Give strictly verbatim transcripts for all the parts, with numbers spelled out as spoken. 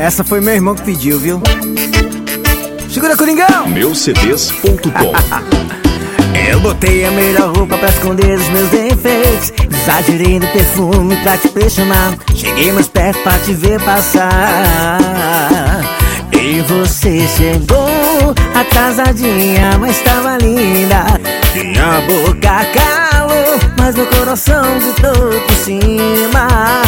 Essa foi meu irmão que pediu, viu? Segura, Coringão! meu c d s ponto com. Eu botei a melhor roupa pra esconder os meus defeitos. Exagerei no perfume pra te impressionar. Cheguei mais perto pra te ver passar. E você chegou atrasadinha, mas tava linda. Minha boca calou, mas meu coração gritou por cima.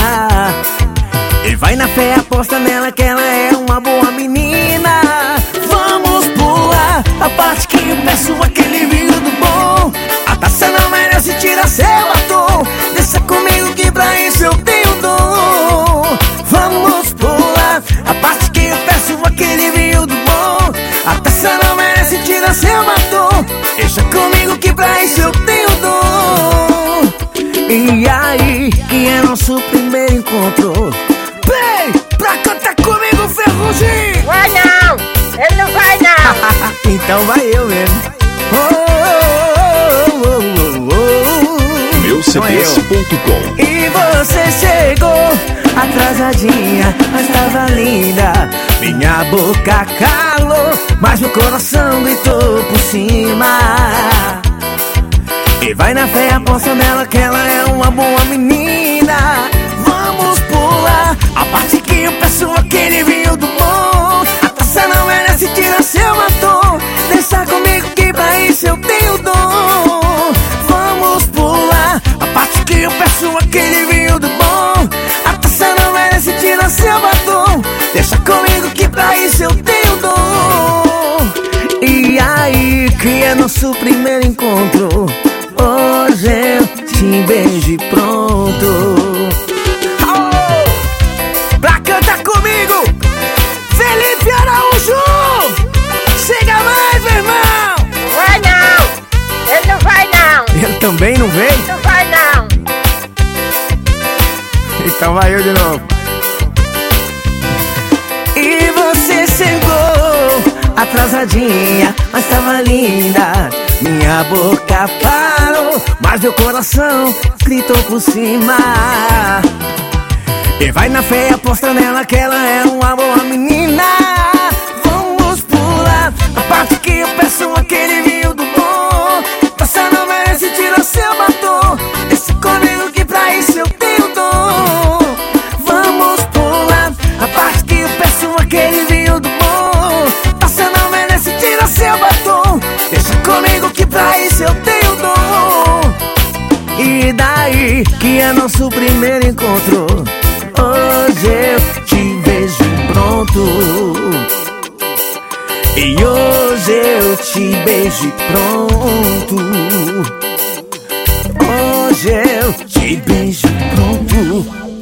E vai na fé, aposta nela que ela é uma boa menina. Vamos pular a parte que eu peço aquele vinho do bom. A taça não merece tirar seu batom. Deixa comigo que pra isso eu tenho dom. Vamos pular a parte que eu peço aquele vinho do bom. A taça não merece tirar seu batom. Deixa comigo que pra isso eu tenho dom. E aí, que é nosso primeiro encontro? Vem pra cantar comigo, Ferrugem! Vai não! Ele não vai não! Então vai eu mesmo. Oh, oh, oh, oh, oh. meu c d s ponto com. E você chegou atrasadinha, mas tava linda. Minha boca calou, mas meu coração gritou por cima. E vai na fé, aposta nela que ela é uma boa menina. Vamos pular a parte que eu peço aquele vinho do bom. A taça não merece tirar seu batom. Deixa comigo que pra isso eu tenho dom. Vamos pular a parte que eu peço aquele vinho do bom. A taça não merece tirar seu batom. Deixa comigo que pra isso eu tenho dom. E aí, que é nosso primeiro encontro? Hoje eu te beijo e pronto. Oh! Pra cantar comigo, Felipe Araújo! Chega mais, meu irmão! Vai não! Ele não vai não! Ele também não vem? Não vai não! Então vai eu de novo. E você chegou atrasadinha, mas tava linda. Minha boca parou, mas meu coração gritou por cima. E vai na fé, aposta nela que ela é uma boa menina. Vamos pular a parte que eu peço aquele vinho do bom. Taça não merece tirar seu batom. Deixa comigo que pra isso eu tenho dom. Vamos pular a parte que eu peço aquele vinho do bom. Taça não merece tirar seu batom. Deixa comigo que pra isso eu tenho dom. E daí, que é nosso primeiro encontro? Hoje eu te vejo pronto. E hoje eu te beijo pronto. Hoje eu te beijo pronto.